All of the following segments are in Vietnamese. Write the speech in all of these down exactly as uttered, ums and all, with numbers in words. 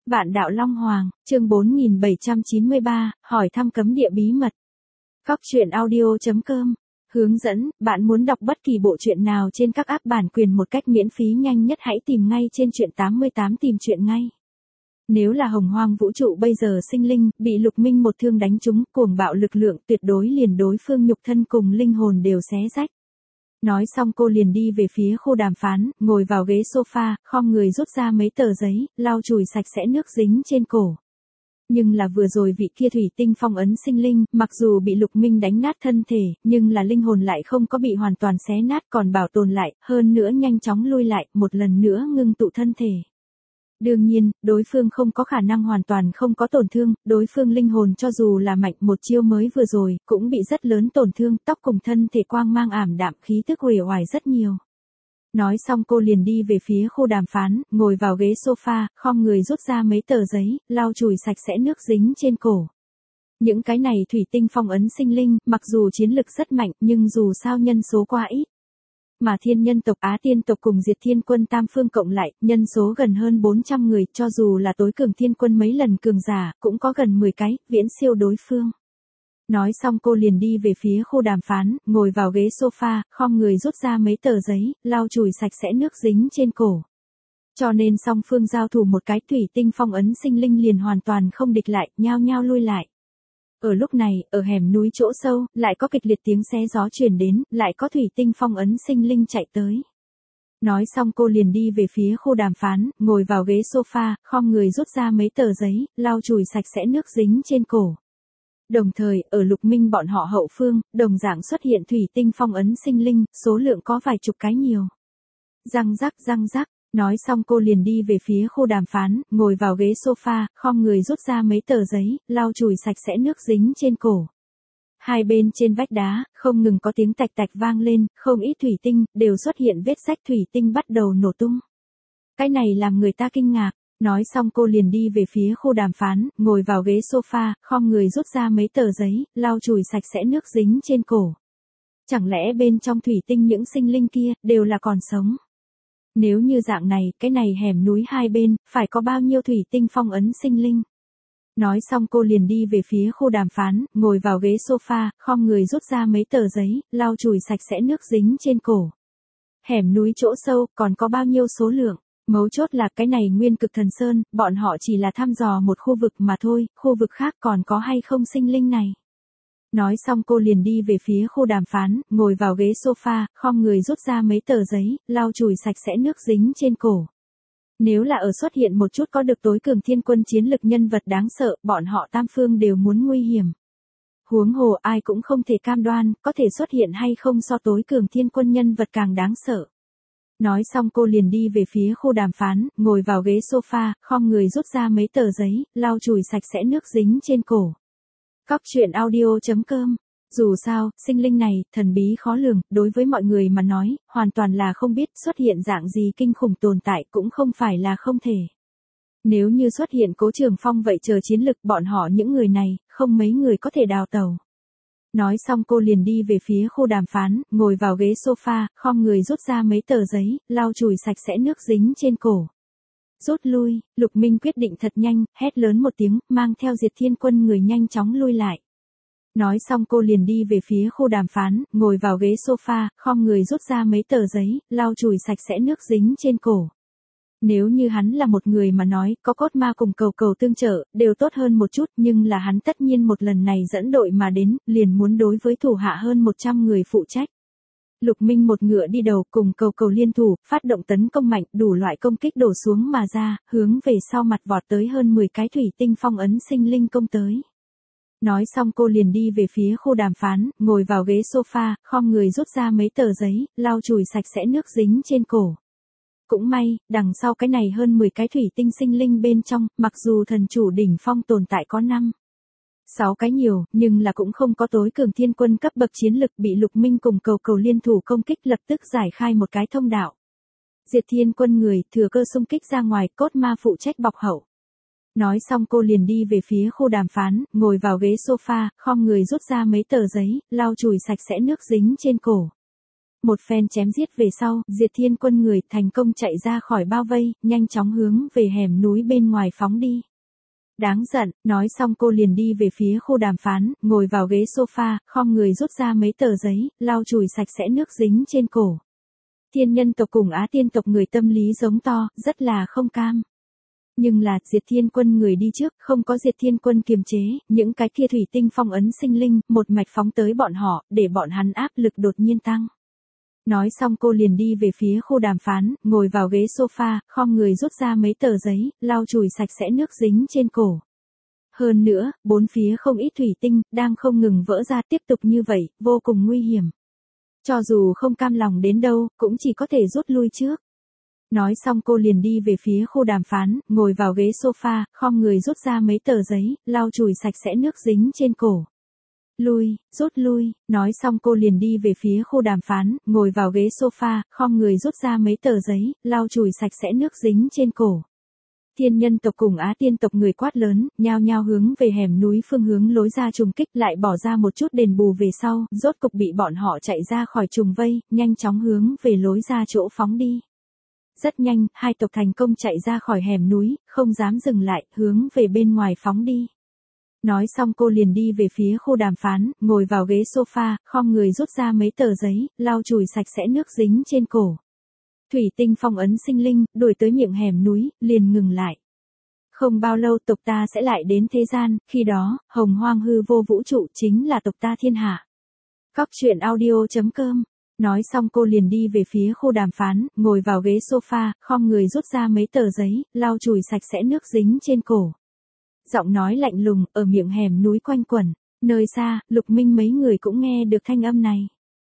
Vạn đạo Long Hoàng, chương bốn nghìn bảy trăm chín mươi ba, hỏi thăm cấm địa bí mật. Cóc truyện audio chấm com. Hướng dẫn, bạn muốn đọc bất kỳ bộ truyện nào trên các app bản quyền một cách miễn phí nhanh nhất hãy tìm ngay trên truyện tám mươi tám tìm truyện ngay. Nếu là hồng hoang vũ trụ bây giờ sinh linh, bị Lục Minh một thương đánh trúng, cuồng bạo lực lượng tuyệt đối liền đối phương nhục thân cùng linh hồn đều xé rách. Nói xong cô liền đi về phía khu đàm phán, ngồi vào ghế sofa, khom người rút ra mấy tờ giấy, lau chùi sạch sẽ nước dính trên cổ. Nhưng là vừa rồi vị kia thủy tinh phong ấn sinh linh, mặc dù bị Lục Minh đánh nát thân thể, nhưng là linh hồn lại không có bị hoàn toàn xé nát còn bảo tồn lại, hơn nữa nhanh chóng lui lại, một lần nữa ngưng tụ thân thể. Đương nhiên, đối phương không có khả năng hoàn toàn không có tổn thương, đối phương linh hồn cho dù là mạnh một chiêu mới vừa rồi, cũng bị rất lớn tổn thương, tóc cùng thân thể quang mang ảm đạm khí tức uể oải rất nhiều. Nói xong cô liền đi về phía khu đàm phán, ngồi vào ghế sofa, khom người rút ra mấy tờ giấy, lau chùi sạch sẽ nước dính trên cổ. Những cái này thủy tinh phong ấn sinh linh, mặc dù chiến lực rất mạnh, nhưng dù sao nhân số quá ít. Mà thiên nhân tộc Á tiên tộc cùng diệt thiên quân tam phương cộng lại, nhân số gần hơn bốn trăm người, cho dù là tối cường thiên quân mấy lần cường giả, cũng có gần mười cái, viễn siêu đối phương. Nói xong cô liền đi về phía khu đàm phán, ngồi vào ghế sofa, khom người rút ra mấy tờ giấy, lau chùi sạch sẽ nước dính trên cổ. Cho nên song phương giao thủ một cái thủy tinh phong ấn sinh linh liền hoàn toàn không địch lại, nhao nhao lui lại. Ở lúc này, ở hẻm núi chỗ sâu, lại có kịch liệt tiếng xé gió truyền đến, lại có thủy tinh phong ấn sinh linh chạy tới. Nói xong cô liền đi về phía khu đàm phán, ngồi vào ghế sofa, khom người rút ra mấy tờ giấy, lau chùi sạch sẽ nước dính trên cổ. Đồng thời, ở Lục Minh bọn họ hậu phương, đồng dạng xuất hiện thủy tinh phong ấn sinh linh, số lượng có vài chục cái nhiều. Răng rắc răng rắc. Nói xong cô liền đi về phía khu đàm phán, ngồi vào ghế sofa, khom người rút ra mấy tờ giấy, lau chùi sạch sẽ nước dính trên cổ. Hai bên trên vách đá, không ngừng có tiếng tạch tạch vang lên, không ít thủy tinh, đều xuất hiện vết rách thủy tinh bắt đầu nổ tung. Cái này làm người ta kinh ngạc. Nói xong cô liền đi về phía khu đàm phán, ngồi vào ghế sofa, khom người rút ra mấy tờ giấy, lau chùi sạch sẽ nước dính trên cổ. Chẳng lẽ bên trong thủy tinh những sinh linh kia, đều là còn sống? Nếu như dạng này, cái này hẻm núi hai bên, phải có bao nhiêu thủy tinh phong ấn sinh linh? Nói xong cô liền đi về phía khu đàm phán, ngồi vào ghế sofa, khom người rút ra mấy tờ giấy, lau chùi sạch sẽ nước dính trên cổ. Hẻm núi chỗ sâu, còn có bao nhiêu số lượng? Mấu chốt là cái này Nguyên Cực Thần Sơn, bọn họ chỉ là thăm dò một khu vực mà thôi, khu vực khác còn có hay không sinh linh này? Nói xong cô liền đi về phía khu đàm phán, ngồi vào ghế sofa, khom người rút ra mấy tờ giấy, lau chùi sạch sẽ nước dính trên cổ. Nếu là ở xuất hiện một chút có được tối cường thiên quân chiến lực nhân vật đáng sợ, bọn họ tam phương đều muốn nguy hiểm. Huống hồ ai cũng không thể cam đoan, có thể xuất hiện hay không so tối cường thiên quân nhân vật càng đáng sợ. Nói xong cô liền đi về phía khu đàm phán, ngồi vào ghế sofa, khom người rút ra mấy tờ giấy, lau chùi sạch sẽ nước dính trên cổ. Cóc truyện audio chấm com. Dù sao, sinh linh này, thần bí khó lường, đối với mọi người mà nói, hoàn toàn là không biết xuất hiện dạng gì kinh khủng tồn tại cũng không phải là không thể. Nếu như xuất hiện Cố Trường Phong vậy chờ chiến lực bọn họ những người này, không mấy người có thể đào tẩu. Nói xong cô liền đi về phía khu đàm phán, ngồi vào ghế sofa, khom người rút ra mấy tờ giấy, lau chùi sạch sẽ nước dính trên cổ. Rút lui, Lục Minh quyết định thật nhanh, hét lớn một tiếng, mang theo diệt thiên quân người nhanh chóng lui lại. Nói xong cô liền đi về phía khu đàm phán, ngồi vào ghế sofa, khom người rút ra mấy tờ giấy, lau chùi sạch sẽ nước dính trên cổ. Nếu như hắn là một người mà nói, có cốt ma cùng cầu cầu tương trợ, đều tốt hơn một chút, nhưng là hắn tất nhiên một lần này dẫn đội mà đến, liền muốn đối với thủ hạ hơn một trăm người phụ trách. Lục Minh một ngựa đi đầu cùng cầu cầu liên thủ, phát động tấn công mạnh, đủ loại công kích đổ xuống mà ra, hướng về sau mặt vọt tới hơn mười cái thủy tinh phong ấn sinh linh công tới. Nói xong cô liền đi về phía khu đàm phán, ngồi vào ghế sofa, khom người rút ra mấy tờ giấy, lau chùi sạch sẽ nước dính trên cổ. Cũng may, đằng sau cái này hơn mười cái thủy tinh sinh linh bên trong, mặc dù thần chủ đỉnh phong tồn tại có năm, sáu cái nhiều, nhưng là cũng không có tối cường thiên quân cấp bậc chiến lực bị Lục Minh cùng cầu cầu liên thủ công kích lập tức giải khai một cái thông đạo. Diệt thiên quân người, thừa cơ xung kích ra ngoài, cốt ma phụ trách bọc hậu. Nói xong cô liền đi về phía khu đàm phán, ngồi vào ghế sofa, khom người rút ra mấy tờ giấy, lau chùi sạch sẽ nước dính trên cổ. một phen chém giết về sau, Diệt Thiên quân người thành công chạy ra khỏi bao vây, nhanh chóng hướng về hẻm núi bên ngoài phóng đi. Đáng giận, nói xong cô liền đi về phía khu đàm phán, ngồi vào ghế sofa, khom người rút ra mấy tờ giấy, lau chùi sạch sẽ nước dính trên cổ. Thiên nhân tộc cùng Á Tiên tộc người tâm lý giống to, rất là không cam. Nhưng là, Diệt Thiên quân người đi trước, không có Diệt Thiên quân kiềm chế, những cái kia thủy tinh phong ấn sinh linh, một mạch phóng tới bọn họ, để bọn hắn áp lực đột nhiên tăng. Nói xong cô liền đi về phía khu đàm phán, ngồi vào ghế sofa, khom người rút ra mấy tờ giấy, lau chùi sạch sẽ nước dính trên cổ. Hơn nữa, bốn phía không ít thủy tinh, đang không ngừng vỡ ra, tiếp tục như vậy, vô cùng nguy hiểm. Cho dù không cam lòng đến đâu, cũng chỉ có thể rút lui trước. Nói xong cô liền đi về phía khu đàm phán, ngồi vào ghế sofa, khom người rút ra mấy tờ giấy, lau chùi sạch sẽ nước dính trên cổ. Lui, rút lui, nói xong cô liền đi về phía khu đàm phán, ngồi vào ghế sofa, khom người rút ra mấy tờ giấy, lau chùi sạch sẽ nước dính trên cổ. Thiên nhân tộc cùng Á Tiên tộc người quát lớn, nhao nhao hướng về hẻm núi phương hướng lối ra trùng kích, lại bỏ ra một chút đền bù về sau, rốt cục bị bọn họ chạy ra khỏi trùng vây, nhanh chóng hướng về lối ra chỗ phóng đi. Rất nhanh, hai tộc thành công chạy ra khỏi hẻm núi, không dám dừng lại, hướng về bên ngoài phóng đi. Nói xong cô liền đi về phía khu đàm phán, ngồi vào ghế sofa, khom người rút ra mấy tờ giấy, lau chùi sạch sẽ nước dính trên cổ. Thủy tinh phong ấn sinh linh, đuổi tới miệng hẻm núi, liền ngừng lại. Không bao lâu tộc ta sẽ lại đến thế gian, khi đó, hồng hoang hư vô vũ trụ chính là tộc ta thiên hạ. Cóc truyện audio chấm com. Nói xong cô liền đi về phía khu đàm phán, ngồi vào ghế sofa, khom người rút ra mấy tờ giấy, lau chùi sạch sẽ nước dính trên cổ. Giọng nói lạnh lùng, ở miệng hẻm núi quanh quẩn. Nơi xa, Lục Minh mấy người cũng nghe được thanh âm này.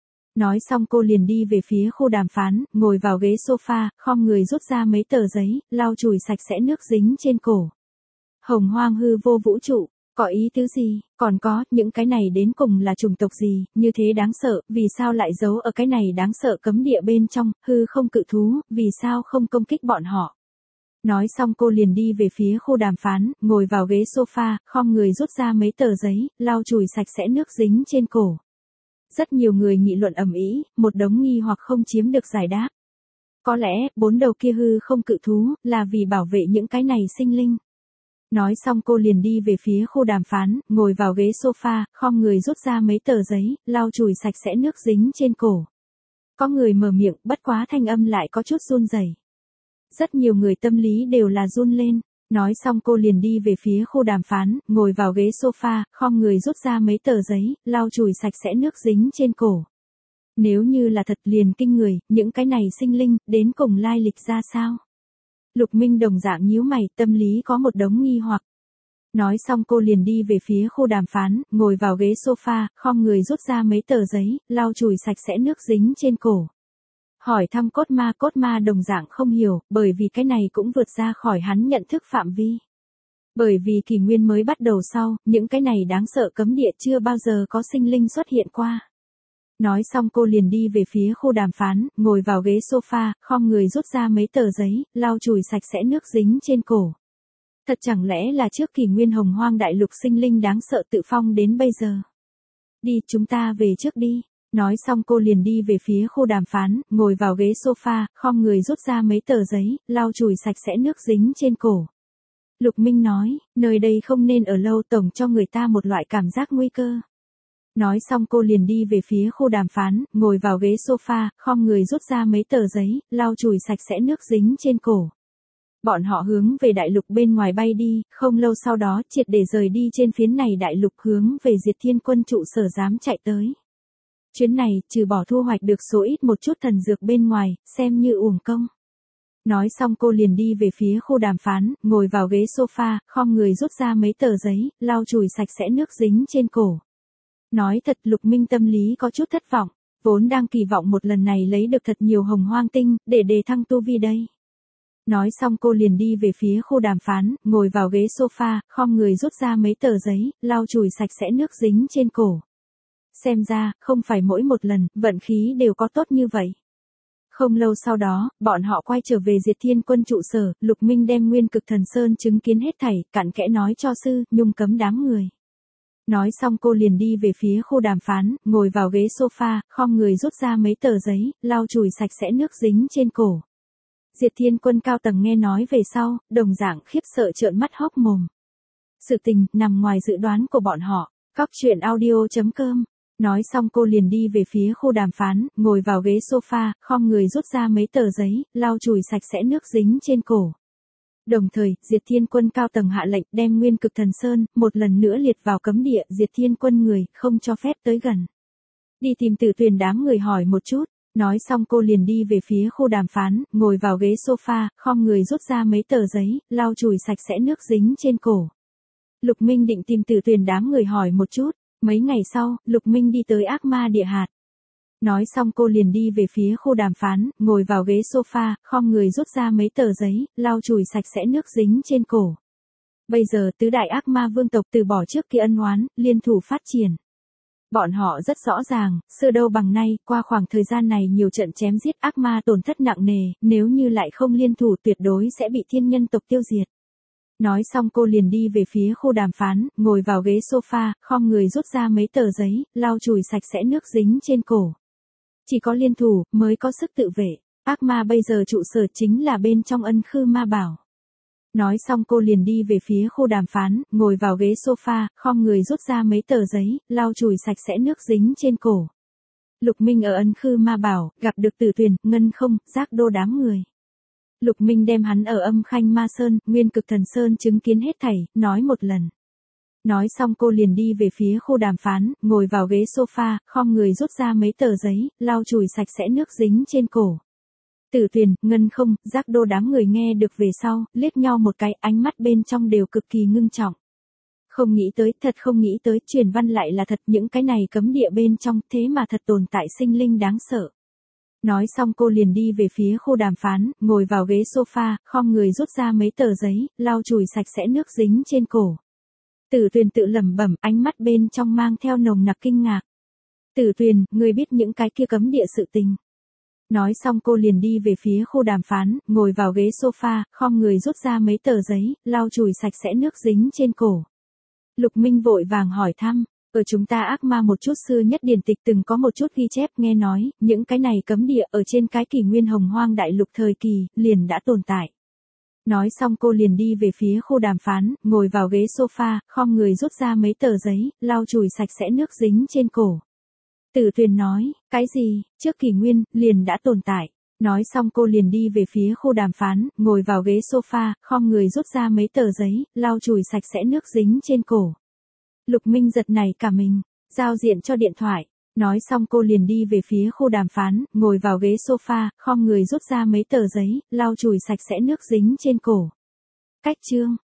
Nói xong cô liền đi về phía khu đàm phán, ngồi vào ghế sofa, khom người rút ra mấy tờ giấy, lau chùi sạch sẽ nước dính trên cổ. Hồng hoang hư vô vũ trụ, có ý tứ gì, còn có, những cái này đến cùng là chủng tộc gì, như thế đáng sợ, vì sao lại giấu ở cái này đáng sợ cấm địa bên trong, hư không cự thú, vì sao không công kích bọn họ. Nói xong cô liền đi về phía khu đàm phán, ngồi vào ghế sofa, khom người rút ra mấy tờ giấy, lau chùi sạch sẽ nước dính trên cổ. Rất nhiều người nghị luận ầm ĩ, một đống nghi hoặc không chiếm được giải đáp. Có lẽ, bốn đầu kia hư không cự thú, là vì bảo vệ những cái này sinh linh. Nói xong cô liền đi về phía khu đàm phán, ngồi vào ghế sofa, khom người rút ra mấy tờ giấy, lau chùi sạch sẽ nước dính trên cổ. Có người mở miệng, bất quá thanh âm lại có chút run rẩy. Rất nhiều người tâm lý đều là run lên. Nói xong cô liền đi về phía khu đàm phán, ngồi vào ghế sofa, khom người rút ra mấy tờ giấy, lau chùi sạch sẽ nước dính trên cổ. Nếu như là thật liền kinh người, những cái này sinh linh, đến cùng lai lịch ra sao? Lục Minh đồng dạng nhíu mày, tâm lý có một đống nghi hoặc. Nói xong cô liền đi về phía khu đàm phán, ngồi vào ghế sofa, khom người rút ra mấy tờ giấy, lau chùi sạch sẽ nước dính trên cổ. Hỏi thăm cốt ma, cốt ma đồng dạng không hiểu, bởi vì cái này cũng vượt ra khỏi hắn nhận thức phạm vi. Bởi vì kỷ nguyên mới bắt đầu sau, những cái này đáng sợ cấm địa chưa bao giờ có sinh linh xuất hiện qua. Nói xong cô liền đi về phía khu đàm phán, ngồi vào ghế sofa, khom người rút ra mấy tờ giấy, lau chùi sạch sẽ nước dính trên cổ. Thật chẳng lẽ là trước kỷ nguyên hồng hoang đại lục sinh linh đáng sợ tự phong đến bây giờ. Đi, chúng ta về trước đi. Nói xong cô liền đi về phía khu đàm phán, ngồi vào ghế sofa, khom người rút ra mấy tờ giấy, lau chùi sạch sẽ nước dính trên cổ. Lục Minh nói, nơi đây không nên ở lâu, tổng cho người ta một loại cảm giác nguy cơ. Nói xong cô liền đi về phía khu đàm phán, ngồi vào ghế sofa, khom người rút ra mấy tờ giấy, lau chùi sạch sẽ nước dính trên cổ. Bọn họ hướng về đại lục bên ngoài bay đi, không lâu sau đó triệt để rời đi trên phiến này đại lục hướng về Diệt Thiên quân trụ sở dám chạy tới. Chuyến này, trừ bỏ thu hoạch được số ít một chút thần dược bên ngoài, xem như uổng công. Nói xong cô liền đi về phía khu đàm phán, ngồi vào ghế sofa, khom người rút ra mấy tờ giấy, lau chùi sạch sẽ nước dính trên cổ. Nói thật, Lục Minh tâm lý có chút thất vọng, vốn đang kỳ vọng một lần này lấy được thật nhiều hồng hoang tinh, để đề thăng tu vi đây. Nói xong cô liền đi về phía khu đàm phán, ngồi vào ghế sofa, khom người rút ra mấy tờ giấy, lau chùi sạch sẽ nước dính trên cổ. Xem ra, không phải mỗi một lần, vận khí đều có tốt như vậy. Không lâu sau đó, bọn họ quay trở về Diệt Thiên quân trụ sở, Lục Minh đem Nguyên Cực Thần Sơn chứng kiến hết thảy, cặn kẽ nói cho sư, Nhung cấm đám người. Nói xong cô liền đi về phía khu đàm phán, ngồi vào ghế sofa, khom người rút ra mấy tờ giấy, lau chùi sạch sẽ nước dính trên cổ. Diệt Thiên Quân cao tầng nghe nói về sau, đồng dạng khiếp sợ trợn mắt hốc mồm. Sự tình nằm ngoài dự đoán của bọn họ. Cóc truyện audio chấm com. Nói xong cô liền đi về phía khu đàm phán, ngồi vào ghế sofa, khom người rút ra mấy tờ giấy, lau chùi sạch sẽ nước dính trên cổ. Đồng thời, Diệt Thiên Quân cao tầng hạ lệnh đem Nguyên Cực Thần Sơn, một lần nữa liệt vào cấm địa, Diệt Thiên Quân người, không cho phép tới gần. Đi tìm Tử Tuyền đám người hỏi một chút, nói xong cô liền đi về phía khu đàm phán, ngồi vào ghế sofa, khom người rút ra mấy tờ giấy, lau chùi sạch sẽ nước dính trên cổ. Lục Minh định tìm Tử Tuyền đám người hỏi một chút, mấy ngày sau, Lục Minh đi tới Ác Ma Địa Hạt. Nói xong cô liền đi về phía khu đàm phán, ngồi vào ghế sofa, khom người rút ra mấy tờ giấy, lau chùi sạch sẽ nước dính trên cổ. Bây giờ tứ đại ác ma vương tộc từ bỏ trước kia ân oán, liên thủ phát triển. Bọn họ rất rõ ràng, xưa đâu bằng nay, qua khoảng thời gian này nhiều trận chém giết ác ma tổn thất nặng nề, nếu như lại không liên thủ tuyệt đối sẽ bị thiên nhân tộc tiêu diệt. Nói xong cô liền đi về phía khu đàm phán, ngồi vào ghế sofa, khom người rút ra mấy tờ giấy, lau chùi sạch sẽ nước dính trên cổ. Chỉ có liên thủ, mới có sức tự vệ. Ác ma bây giờ trụ sở chính là bên trong Ân Khư Ma Bảo. Nói xong cô liền đi về phía khu đàm phán, ngồi vào ghế sofa, khom người rút ra mấy tờ giấy, lau chùi sạch sẽ nước dính trên cổ. Lục Minh ở Ân Khư Ma Bảo, gặp được Tử Tuyền, Ngân Không, Giác Đô đám người. Lục Minh đem hắn ở Âm Khanh Ma Sơn, Nguyên Cực Thần Sơn chứng kiến hết thảy, nói một lần. Nói xong cô liền đi về phía khu đàm phán, ngồi vào ghế sofa, khom người rút ra mấy tờ giấy, lau chùi sạch sẽ nước dính trên cổ. Tử Tuyền, Ngân Không, Giác Đô đám người nghe được về sau, liếc nhau một cái, ánh mắt bên trong đều cực kỳ ngưng trọng. Không nghĩ tới, thật không nghĩ tới, truyền văn lại là thật, những cái này cấm địa bên trong, thế mà thật tồn tại sinh linh đáng sợ. Nói xong cô liền đi về phía khu đàm phán, ngồi vào ghế sofa, khom người rút ra mấy tờ giấy, lau chùi sạch sẽ nước dính trên cổ. Tử Tuyền tự lẩm bẩm, ánh mắt bên trong mang theo nồng nặc kinh ngạc. Tử Tuyền, người biết những cái kia cấm địa sự tình. Nói xong cô liền đi về phía khu đàm phán, ngồi vào ghế sofa, khom người rút ra mấy tờ giấy, lau chùi sạch sẽ nước dính trên cổ. Lục Minh vội vàng hỏi thăm, ở chúng ta ác ma một chút xưa nhất điển tịch từng có một chút ghi chép nghe nói, những cái này cấm địa ở trên cái kỷ nguyên hồng hoang đại lục thời kỳ, liền đã tồn tại. Nói xong cô liền đi về phía khu đàm phán, ngồi vào ghế sofa, khom người rút ra mấy tờ giấy, lau chùi sạch sẽ nước dính trên cổ. Tử Tuyền nói, cái gì, trước kỷ nguyên, liền đã tồn tại. Nói xong cô liền đi về phía khu đàm phán, ngồi vào ghế sofa, khom người rút ra mấy tờ giấy, lau chùi sạch sẽ nước dính trên cổ. Lục Minh giật nảy cả mình, giao diện cho điện thoại. Nói xong cô liền đi về phía khu đàm phán, ngồi vào ghế sofa, khom người rút ra mấy tờ giấy, lau chùi sạch sẽ nước dính trên cổ. Cách chương